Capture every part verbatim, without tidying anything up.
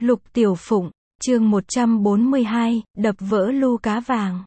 Lục Tiểu Phụng, chương một trăm bốn mươi hai, đập vỡ lu cá vàng.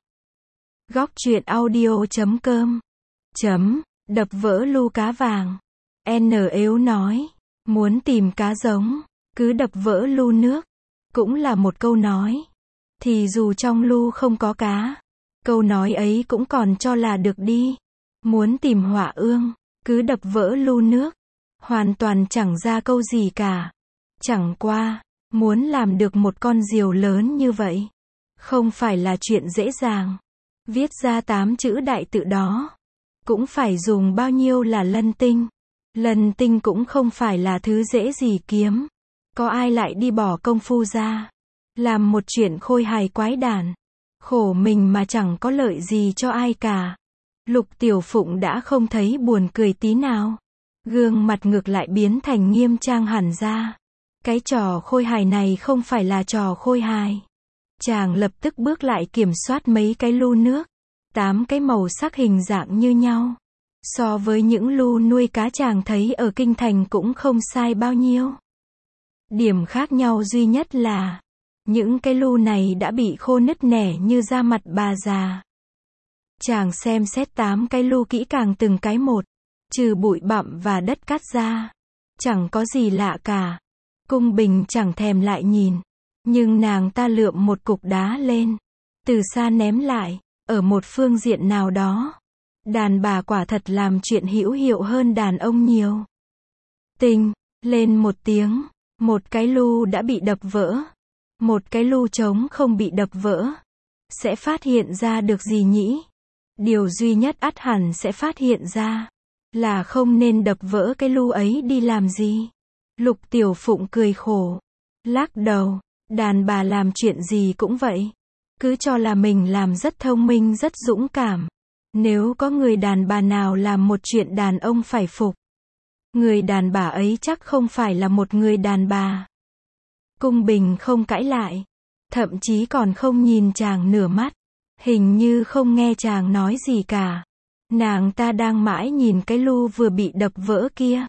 Góc truyện audio chấm com chấm, đập vỡ lu cá vàng. N Ếu nói, muốn tìm cá giống, cứ đập vỡ lu nước. Cũng là một câu nói. Thì dù trong lu không có cá, câu nói ấy cũng còn cho là được đi. Muốn tìm họa ương, cứ đập vỡ lu nước. Hoàn toàn chẳng ra câu gì cả. Chẳng qua, muốn làm được một con diều lớn như vậy, không phải là chuyện dễ dàng. Viết ra tám chữ đại tự đó, cũng phải dùng bao nhiêu là lân tinh. Lân tinh cũng không phải là thứ dễ gì kiếm. Có ai lại đi bỏ công phu ra, làm một chuyện khôi hài quái đản. Khổ mình mà chẳng có lợi gì cho ai cả. Lục Tiểu Phụng đã không thấy buồn cười tí nào. Gương mặt ngược lại biến thành nghiêm trang hẳn ra. Cái trò khôi hài này không phải là trò khôi hài. Chàng lập tức bước lại kiểm soát mấy cái lu nước. Tám cái màu sắc hình dạng như nhau. So với những lu nuôi cá chàng thấy ở kinh thành cũng không sai bao nhiêu. Điểm khác nhau duy nhất là, những cái lu này đã bị khô nứt nẻ như da mặt bà già. Chàng xem xét tám cái lu kỹ càng từng cái một, trừ bụi bặm và đất cát ra, chẳng có gì lạ cả. Cung Bình chẳng thèm lại nhìn, nhưng nàng ta lượm một cục đá lên, từ xa ném lại, ở một phương diện nào đó. Đàn bà quả thật làm chuyện hữu hiệu hơn đàn ông nhiều. Tinh, lên một tiếng, một cái lu đã bị đập vỡ. Một cái lu trống không bị đập vỡ. Sẽ phát hiện ra được gì nhỉ? Điều duy nhất ắt hẳn sẽ phát hiện ra, là không nên đập vỡ cái lu ấy đi làm gì. Lục Tiểu Phụng cười khổ, lắc đầu, đàn bà làm chuyện gì cũng vậy. Cứ cho là mình làm rất thông minh rất dũng cảm. Nếu có người đàn bà nào làm một chuyện đàn ông phải phục, người đàn bà ấy chắc không phải là một người đàn bà. Cung Bình không cãi lại, thậm chí còn không nhìn chàng nửa mắt, hình như không nghe chàng nói gì cả. Nàng ta đang mãi nhìn cái lu vừa bị đập vỡ kia.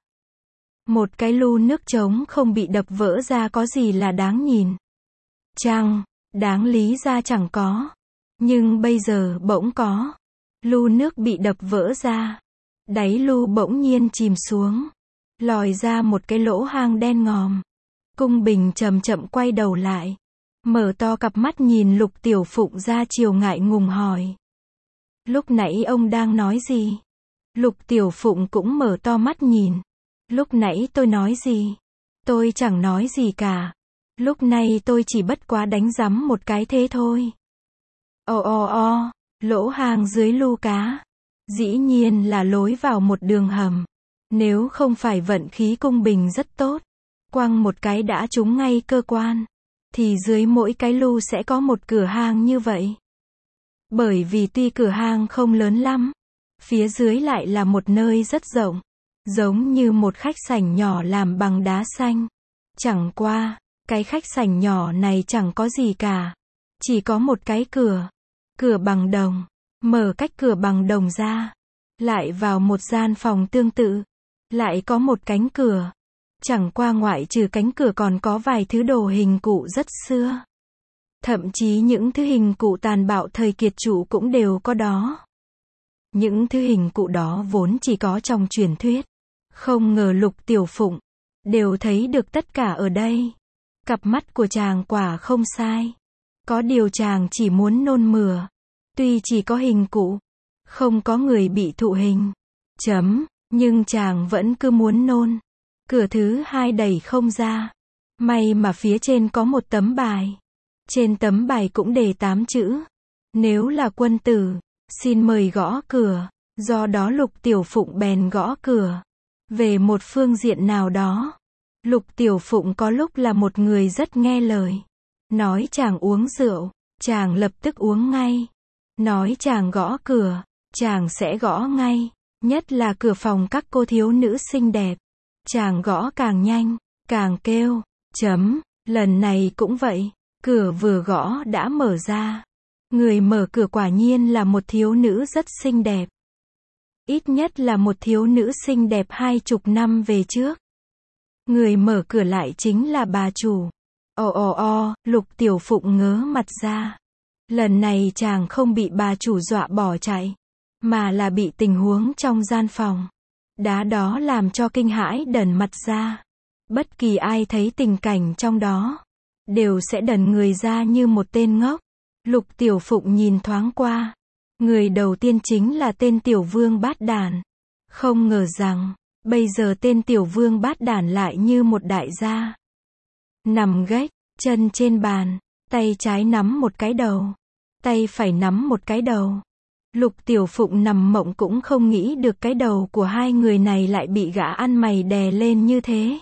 Một cái lu nước trống không bị đập vỡ ra có gì là đáng nhìn. Chăng, đáng lý ra chẳng có. Nhưng bây giờ bỗng có. Lu nước bị đập vỡ ra. Đáy lu bỗng nhiên chìm xuống. Lòi ra một cái lỗ hang đen ngòm. Cung Bình chậm chậm quay đầu lại. Mở to cặp mắt nhìn Lục Tiểu Phụng ra chiều ngại ngùng hỏi. Lúc nãy ông đang nói gì? Lục Tiểu Phụng cũng mở to mắt nhìn. Lúc nãy tôi nói gì? Tôi chẳng nói gì cả. Lúc này tôi chỉ bất quá đánh rắm một cái thế thôi. Ồ ồ ồ, lỗ hang dưới lu cá. Dĩ nhiên là lối vào một đường hầm. Nếu không phải vận khí Cung Bình rất tốt, quăng một cái đã trúng ngay cơ quan, thì dưới mỗi cái lu sẽ có một cửa hang như vậy. Bởi vì tuy cửa hang không lớn lắm, phía dưới lại là một nơi rất rộng, giống như một khách sảnh nhỏ làm bằng đá xanh. Chẳng qua, cái khách sảnh nhỏ này chẳng có gì cả. Chỉ có một cái cửa, cửa bằng đồng. Mở cách cửa bằng đồng ra, lại vào một gian phòng tương tự. Lại có một cánh cửa. Chẳng qua ngoại trừ cánh cửa còn có vài thứ đồ hình cụ rất xưa. Thậm chí những thứ hình cụ tàn bạo thời Kiệt Trụ cũng đều có đó. Những thứ hình cụ đó vốn chỉ có trong truyền thuyết. Không ngờ Lục Tiểu Phụng đều thấy được tất cả ở đây. Cặp mắt của chàng quả không sai. Có điều chàng chỉ muốn nôn mửa. Tuy chỉ có hình cụ, không có người bị thụ hình. Chấm, nhưng chàng vẫn cứ muốn nôn. Cửa thứ hai đẩy không ra. May mà phía trên có một tấm bài. Trên tấm bài cũng đề tám chữ. Nếu là quân tử, xin mời gõ cửa. Do đó Lục Tiểu Phụng bèn gõ cửa. Về một phương diện nào đó, Lục Tiểu Phụng có lúc là một người rất nghe lời. Nói chàng uống rượu, chàng lập tức uống ngay. Nói chàng gõ cửa, chàng sẽ gõ ngay. Nhất là cửa phòng các cô thiếu nữ xinh đẹp. Chàng gõ càng nhanh, càng kêu. Chấm, lần này cũng vậy. Cửa vừa gõ đã mở ra. Người mở cửa quả nhiên là một thiếu nữ rất xinh đẹp. Ít nhất là một thiếu nữ xinh đẹp hai chục năm về trước. Người mở cửa lại chính là bà chủ. Ồ ồ ồ, Lục Tiểu Phụng ngớ mặt ra. Lần này chàng không bị bà chủ dọa bỏ chạy, mà là bị tình huống trong gian phòng đá đó làm cho kinh hãi đần mặt ra. Bất kỳ ai thấy tình cảnh trong đó, đều sẽ đần người ra như một tên ngốc. Lục Tiểu Phụng nhìn thoáng qua. Người đầu tiên chính là tên Tiểu Vương Bát Đản. Không ngờ rằng, bây giờ tên Tiểu Vương Bát Đản lại như một đại gia. Nằm gách, chân trên bàn, tay trái nắm một cái đầu, tay phải nắm một cái đầu. Lục Tiểu Phụng nằm mộng cũng không nghĩ được cái đầu của hai người này lại bị gã ăn mày đè lên như thế.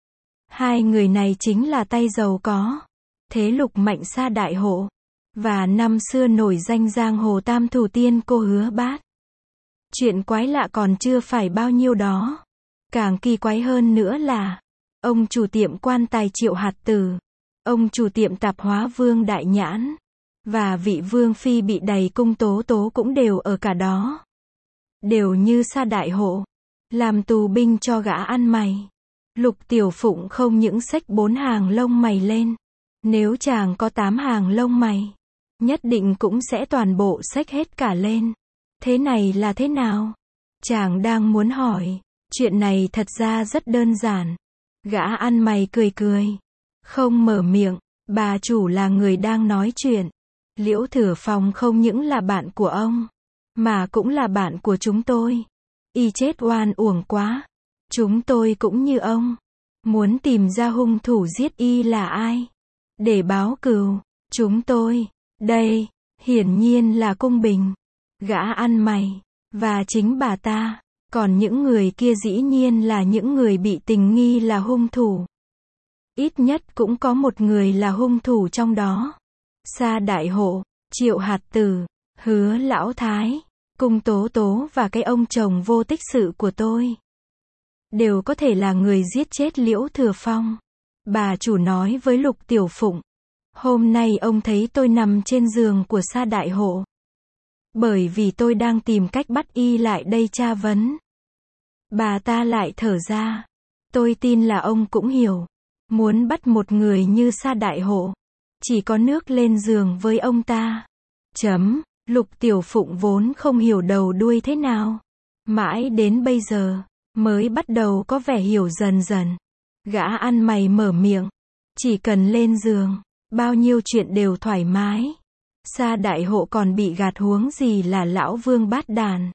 Hai người này chính là tay giàu có, thế Lục Mạnh Sa đại hộ, và năm xưa nổi danh giang hồ tam thủ tiên cô Hứa Bát. Chuyện quái lạ còn chưa phải bao nhiêu đó. Càng kỳ quái hơn nữa là, ông chủ tiệm quan tài Triệu Hạt Tử, ông chủ tiệm tạp hóa Vương Đại Nhãn, và vị Vương Phi bị đầy cung Tố Tố cũng đều ở cả đó. Đều như Sa đại hộ, làm tù binh cho gã ăn mày. Lục Tiểu Phụng không những xách bốn hàng lông mày lên. Nếu chàng có tám hàng lông mày, nhất định cũng sẽ toàn bộ xách hết cả lên. Thế này là thế nào? Chàng đang muốn hỏi. Chuyện này thật ra rất đơn giản. Gã ăn mày cười cười, không mở miệng. Bà chủ là người đang nói chuyện. Liễu Thừa Phong không những là bạn của ông, mà cũng là bạn của chúng tôi. Y chết oan uổng quá. Chúng tôi cũng như ông, muốn tìm ra hung thủ giết y là ai, để báo cừu. Chúng tôi, đây, hiển nhiên là Cung Bình, gã ăn mày, và chính bà ta. Còn những người kia dĩ nhiên là những người bị tình nghi là hung thủ. Ít nhất cũng có một người là hung thủ trong đó. Sa đại hộ, Triệu Hạt Tử, Hứa Lão Thái, Cung Tố Tố và cái ông chồng vô tích sự của tôi, đều có thể là người giết chết Liễu Thừa Phong. Bà chủ nói với Lục Tiểu Phụng, hôm nay ông thấy tôi nằm trên giường của Sa đại hộ, bởi vì tôi đang tìm cách bắt y lại đây tra vấn. Bà ta lại thở ra, tôi tin là ông cũng hiểu, muốn bắt một người như Sa đại hộ, chỉ có nước lên giường với ông ta. Chấm. Lục Tiểu Phụng vốn không hiểu đầu đuôi thế nào, mãi đến bây giờ mới bắt đầu có vẻ hiểu dần dần. Gã ăn mày mở miệng, chỉ cần lên giường, bao nhiêu chuyện đều thoải mái. Sa đại hộ còn bị gạt huống gì là lão Vương Bát Đản.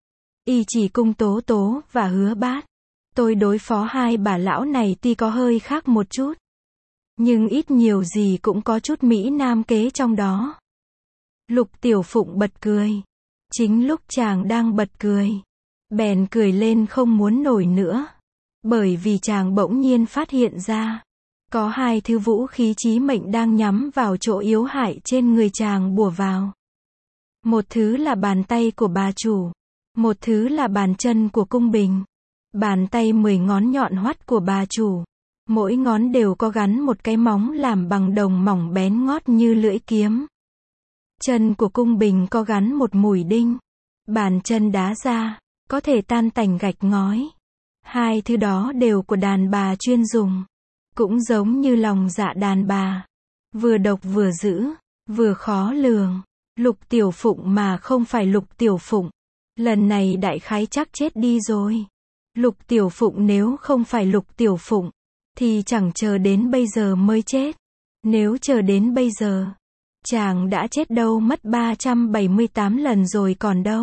Y chỉ Cung Tố Tố và Hứa Bát. Tôi đối phó hai bà lão này tuy có hơi khác một chút, nhưng ít nhiều gì cũng có chút Mỹ Nam kế trong đó. Lục Tiểu Phụng bật cười. Chính lúc chàng đang bật cười, bèn cười lên không muốn nổi nữa. Bởi vì chàng bỗng nhiên phát hiện ra, có hai thứ vũ khí chí mệnh đang nhắm vào chỗ yếu hại trên người chàng bủa vào. Một thứ là bàn tay của bà chủ, một thứ là bàn chân của Cung Bình. Bàn tay mười ngón nhọn hoắt của bà chủ, mỗi ngón đều có gắn một cái móng làm bằng đồng mỏng bén ngót như lưỡi kiếm. Chân của Cung Bình có gắn một mũi đinh. Bàn chân đá ra, có thể tan tành gạch ngói. Hai thứ đó đều của đàn bà chuyên dùng. Cũng giống như lòng dạ đàn bà. Vừa độc vừa dữ, vừa khó lường. Lục Tiểu Phụng mà không phải Lục Tiểu Phụng, lần này đại khái chắc chết đi rồi. Lục Tiểu Phụng nếu không phải Lục Tiểu Phụng, thì chẳng chờ đến bây giờ mới chết. Nếu chờ đến bây giờ, chàng đã chết đâu mất ba trăm bảy mươi tám lần rồi còn đâu.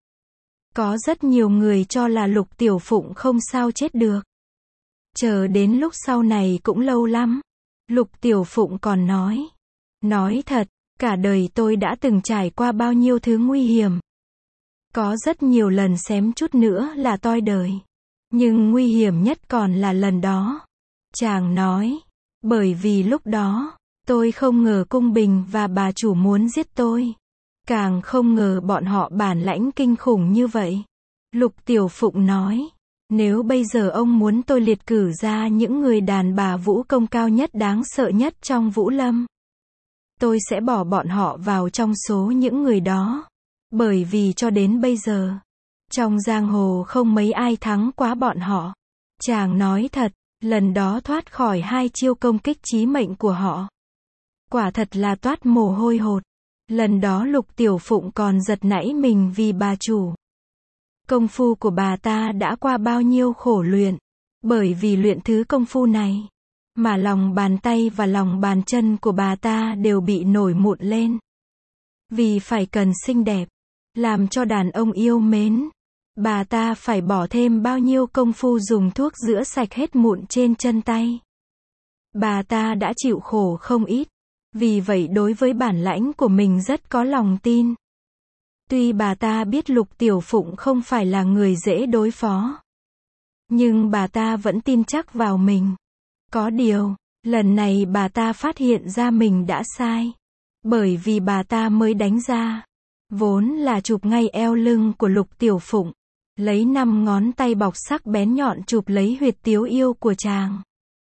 Có rất nhiều người cho là Lục Tiểu Phụng không sao chết được. Chờ đến lúc sau này cũng lâu lắm. Lục Tiểu Phụng còn nói. Nói thật, cả đời tôi đã từng trải qua bao nhiêu thứ nguy hiểm. Có rất nhiều lần xém chút nữa là toi đời. Nhưng nguy hiểm nhất còn là lần đó. Chàng nói. Bởi vì lúc đó, tôi không ngờ Cung Bình và bà chủ muốn giết tôi. Càng không ngờ bọn họ bản lãnh kinh khủng như vậy. Lục Tiểu Phụng nói. Nếu bây giờ ông muốn tôi liệt cử ra những người đàn bà vũ công cao nhất đáng sợ nhất trong Vũ Lâm, tôi sẽ bỏ bọn họ vào trong số những người đó. Bởi vì cho đến bây giờ, trong giang hồ không mấy ai thắng quá bọn họ. Chàng nói thật, lần đó thoát khỏi hai chiêu công kích chí mệnh của họ. Quả thật là toát mồ hôi hột. Lần đó Lục Tiểu Phụng còn giật nảy mình vì bà chủ. Công phu của bà ta đã qua bao nhiêu khổ luyện. Bởi vì luyện thứ công phu này, mà lòng bàn tay và lòng bàn chân của bà ta đều bị nổi mụn lên. Vì phải cần xinh đẹp, làm cho đàn ông yêu mến, bà ta phải bỏ thêm bao nhiêu công phu dùng thuốc rửa sạch hết mụn trên chân tay. Bà ta đã chịu khổ không ít, vì vậy đối với bản lãnh của mình rất có lòng tin. Tuy bà ta biết Lục Tiểu Phụng không phải là người dễ đối phó, nhưng bà ta vẫn tin chắc vào mình. Có điều, lần này bà ta phát hiện ra mình đã sai. Bởi vì bà ta mới đánh ra, vốn là chụp ngay eo lưng của Lục Tiểu Phụng, lấy năm ngón tay bọc sắc bén nhọn chụp lấy huyệt tiếu yêu của chàng.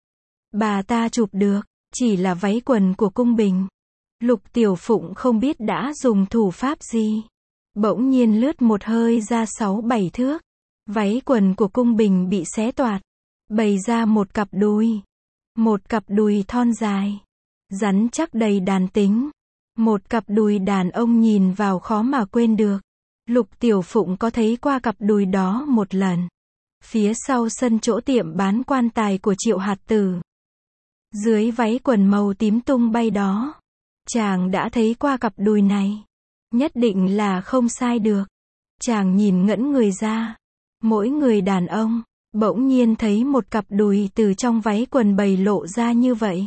Bà ta chụp được, chỉ là váy quần của cung bình. Lục Tiểu Phụng không biết đã dùng thủ pháp gì. Bỗng nhiên lướt một hơi ra sáu bảy thước. Váy quần của cung bình bị xé toạc, bày ra một cặp đùi. Một cặp đùi thon dài, rắn chắc đầy đàn tính. Một cặp đùi đàn ông nhìn vào khó mà quên được. Lục Tiểu Phụng có thấy qua cặp đùi đó một lần. Phía sau sân chỗ tiệm bán quan tài của Triệu Hạt Tử. Dưới váy quần màu tím tung bay đó, chàng đã thấy qua cặp đùi này. Nhất định là không sai được. Chàng nhìn ngẩn người ra. Mỗi người đàn ông, bỗng nhiên thấy một cặp đùi từ trong váy quần bày lộ ra như vậy,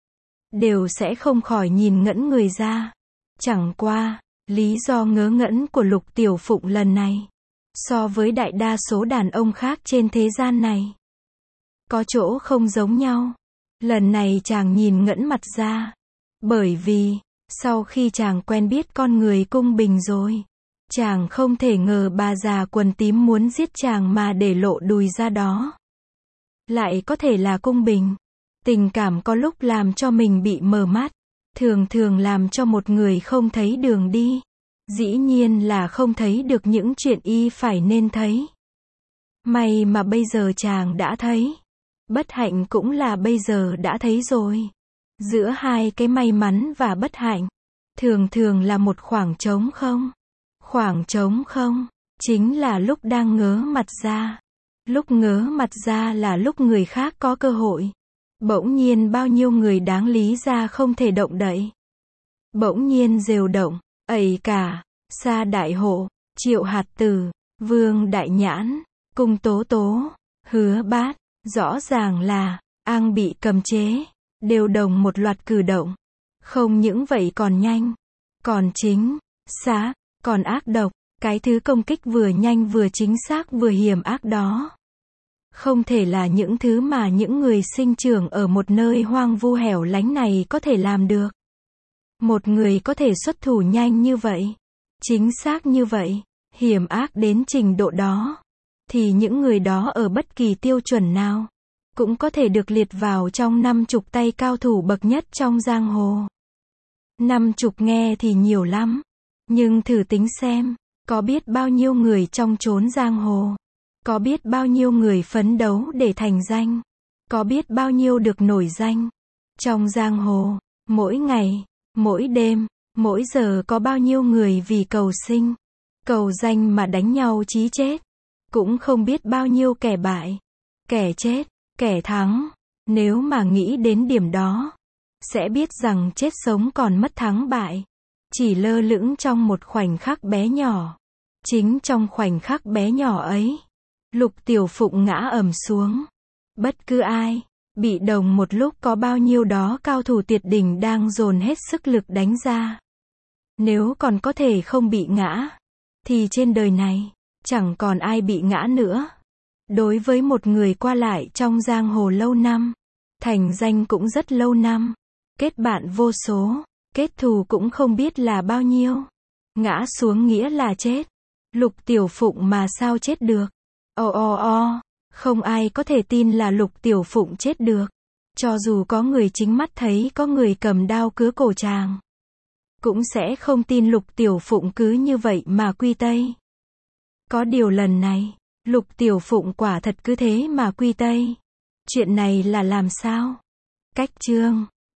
đều sẽ không khỏi nhìn ngẩn người ra. Chẳng qua, lý do ngớ ngẩn của Lục Tiểu Phụng lần này, so với đại đa số đàn ông khác trên thế gian này, có chỗ không giống nhau. Lần này chàng nhìn ngẩn mặt ra, bởi vì, sau khi chàng quen biết con người cung bình rồi, chàng không thể ngờ bà già quần tím muốn giết chàng mà để lộ đùi ra đó. Lại có thể là cung bình. Tình cảm có lúc làm cho mình bị mờ mắt, thường thường làm cho một người không thấy đường đi. Dĩ nhiên là không thấy được những chuyện y phải nên thấy. May mà bây giờ chàng đã thấy. Bất hạnh cũng là bây giờ đã thấy rồi. Giữa hai cái may mắn và bất hạnh, thường thường là một khoảng trống không. Khoảng trống không, chính là lúc đang ngớ mặt ra. Lúc ngớ mặt ra là lúc người khác có cơ hội. Bỗng nhiên bao nhiêu người đáng lý ra không thể động đậy. Bỗng nhiên rều động, ẩy cả, Sa Đại Hộ, Triệu Hạt Tử, Vương Đại Nhãn, Cung Tố Tố, Hứa Bát, rõ ràng là, ang bị cầm chế, đều đồng một loạt cử động. Không những vậy còn nhanh, còn chính, xác, còn ác độc, cái thứ công kích vừa nhanh vừa chính xác vừa hiểm ác đó. Không thể là những thứ mà những người sinh trưởng ở một nơi hoang vu hẻo lánh này có thể làm được. Một người có thể xuất thủ nhanh như vậy, chính xác như vậy, hiểm ác đến trình độ đó, thì những người đó ở bất kỳ tiêu chuẩn nào, cũng có thể được liệt vào trong năm chục tay cao thủ bậc nhất trong giang hồ. Năm chục nghe thì nhiều lắm, nhưng thử tính xem, có biết bao nhiêu người trong chốn giang hồ, có biết bao nhiêu người phấn đấu để thành danh, có biết bao nhiêu được nổi danh. Trong giang hồ, mỗi ngày, mỗi đêm, mỗi giờ có bao nhiêu người vì cầu sinh, cầu danh mà đánh nhau chí chết. Cũng không biết bao nhiêu kẻ bại, kẻ chết, kẻ thắng. Nếu mà nghĩ đến điểm đó, sẽ biết rằng chết sống còn mất thắng bại, chỉ lơ lửng trong một khoảnh khắc bé nhỏ. Chính trong khoảnh khắc bé nhỏ ấy, Lục Tiểu Phụng ngã ầm xuống. Bất cứ ai, bị đồng một lúc có bao nhiêu đó cao thủ tuyệt đỉnh đang dồn hết sức lực đánh ra. Nếu còn có thể không bị ngã, thì trên đời này, chẳng còn ai bị ngã nữa. Đối với một người qua lại trong giang hồ lâu năm, thành danh cũng rất lâu năm, kết bạn vô số, kết thù cũng không biết là bao nhiêu. Ngã xuống nghĩa là chết. Lục Tiểu Phụng mà sao chết được? O o o, không ai có thể tin là Lục Tiểu Phụng chết được. Cho dù có người chính mắt thấy có người cầm đao cứa cổ chàng, cũng sẽ không tin Lục Tiểu Phụng cứ như vậy mà quy tây. Có điều lần này, Lục Tiểu Phụng quả thật cứ thế mà quy tây. Chuyện này là làm sao? Cách chương